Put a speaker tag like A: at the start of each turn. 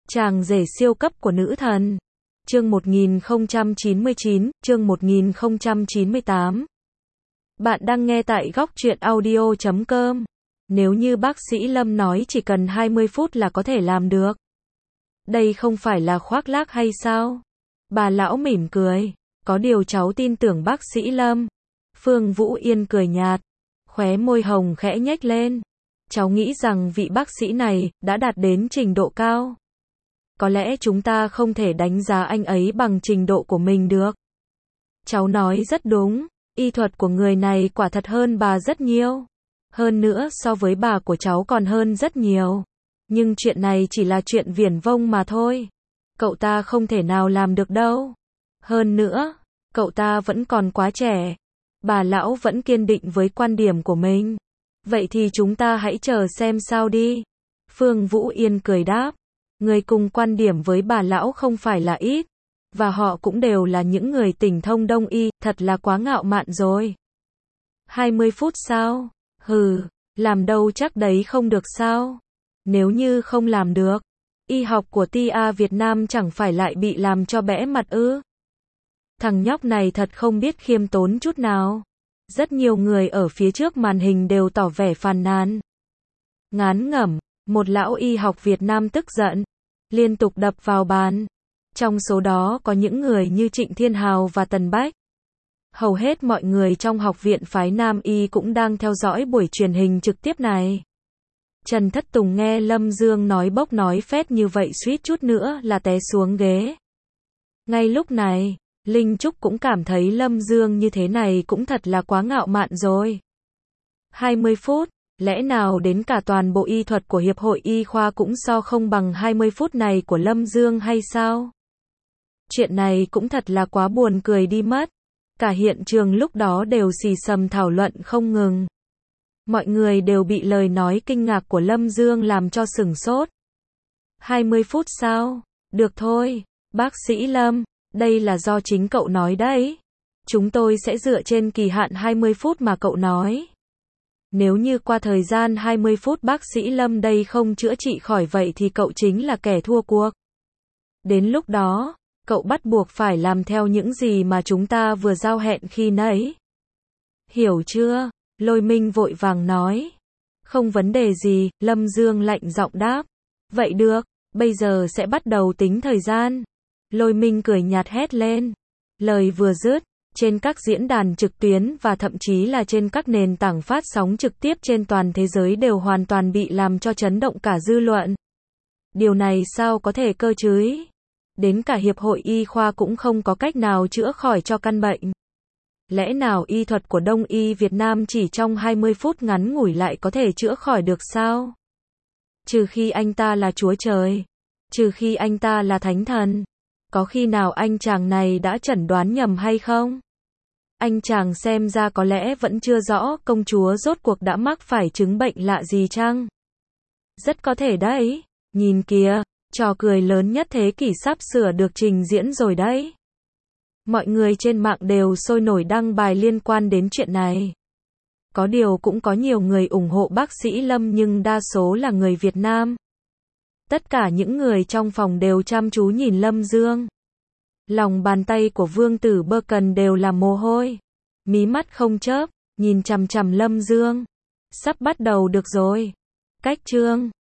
A: Chàng rể siêu cấp của nữ thần. Chương 1099, chương 1098. Bạn đang nghe tại góc truyện audio.com. Nếu như bác sĩ Lâm nói chỉ cần 20 phút là có thể làm được. Đây không phải là khoác lác hay sao? Bà lão mỉm cười. Có điều cháu tin tưởng bác sĩ Lâm. Phương Vũ Yên cười nhạt. Khóe môi hồng khẽ nhếch lên. Cháu nghĩ rằng vị bác sĩ này đã đạt đến trình độ cao. Có lẽ chúng ta không thể đánh giá anh ấy bằng trình độ của mình được. Cháu nói rất đúng, y thuật của người này quả thật hơn bà rất nhiều. Hơn nữa so với bà của cháu còn hơn rất nhiều. Nhưng chuyện này chỉ là chuyện viển vông mà thôi. Cậu ta không thể nào làm được đâu. Hơn nữa, cậu ta vẫn còn quá trẻ. Bà lão vẫn kiên định với quan điểm của mình. Vậy thì chúng ta hãy chờ xem sao đi. Phương Vũ Yên cười đáp. Người cùng quan điểm với bà lão không phải là ít. Và họ cũng đều là những người tỉnh thông đông y, thật là quá ngạo mạn rồi. 20 phút sao? Hừ, làm đâu chắc đấy không được sao? Nếu như không làm được, y học của TA Việt Nam chẳng phải lại bị làm cho bẽ mặt ư? Thằng nhóc này thật không biết khiêm tốn chút nào. Rất nhiều người ở phía trước màn hình đều tỏ vẻ phàn nàn. Ngán ngẩm, một lão y học Việt Nam tức giận, liên tục đập vào bàn. Trong số đó có những người như Trịnh Thiên Hào và Tần Bách. Hầu hết mọi người trong học viện phái Nam y cũng đang theo dõi buổi truyền hình trực tiếp này. Trần Thất Tùng nghe Lâm Dương nói bốc nói phét như vậy suýt chút nữa là té xuống ghế. Ngay lúc này, Linh Trúc cũng cảm thấy Lâm Dương như thế này cũng thật là quá ngạo mạn rồi. 20 phút, lẽ nào đến cả toàn bộ y thuật của Hiệp hội Y khoa cũng so không bằng 20 phút này của Lâm Dương hay sao? Chuyện này cũng thật là quá buồn cười đi mất. Cả hiện trường lúc đó đều xì xầm thảo luận không ngừng. Mọi người đều bị lời nói kinh ngạc của Lâm Dương làm cho sửng sốt. 20 phút sao? Được thôi, bác sĩ Lâm, đây là do chính cậu nói đấy. Chúng tôi sẽ dựa trên kỳ hạn 20 phút mà cậu nói. Nếu như qua thời gian 20 phút bác sĩ Lâm đây không chữa trị khỏi vậy thì cậu chính là kẻ thua cuộc. Đến lúc đó, cậu bắt buộc phải làm theo những gì mà chúng ta vừa giao hẹn khi nãy. Hiểu chưa? Lôi Minh vội vàng nói. Không vấn đề gì, Lâm Dương lạnh giọng đáp. Vậy được, bây giờ sẽ bắt đầu tính thời gian. Lôi Minh cười nhạt hét lên. Lời vừa dứt, trên các diễn đàn trực tuyến và thậm chí là trên các nền tảng phát sóng trực tiếp trên toàn thế giới đều hoàn toàn bị làm cho chấn động cả dư luận. Điều này sao có thể cơ chứ? Đến cả Hiệp hội Y khoa cũng không có cách nào chữa khỏi cho căn bệnh. Lẽ nào y thuật của Đông y Việt Nam chỉ trong 20 phút ngắn ngủi lại có thể chữa khỏi được sao? Trừ khi anh ta là Chúa Trời. Trừ khi anh ta là Thánh Thần. Có khi nào anh chàng này đã chẩn đoán nhầm hay không? Anh chàng xem ra có lẽ vẫn chưa rõ công chúa rốt cuộc đã mắc phải chứng bệnh lạ gì chăng? Rất có thể đấy. Nhìn kìa, trò cười lớn nhất thế kỷ sắp sửa được trình diễn rồi đấy. Mọi người trên mạng đều sôi nổi đăng bài liên quan đến chuyện này. Có điều cũng có nhiều người ủng hộ bác sĩ Lâm nhưng đa số là người Việt Nam. Tất cả những người trong phòng đều chăm chú nhìn Lâm Dương. Lòng bàn tay của Vương tử Bơ Cần đều là mồ hôi. Mí mắt không chớp, nhìn chằm chằm Lâm Dương. Sắp bắt đầu được rồi. Cách chương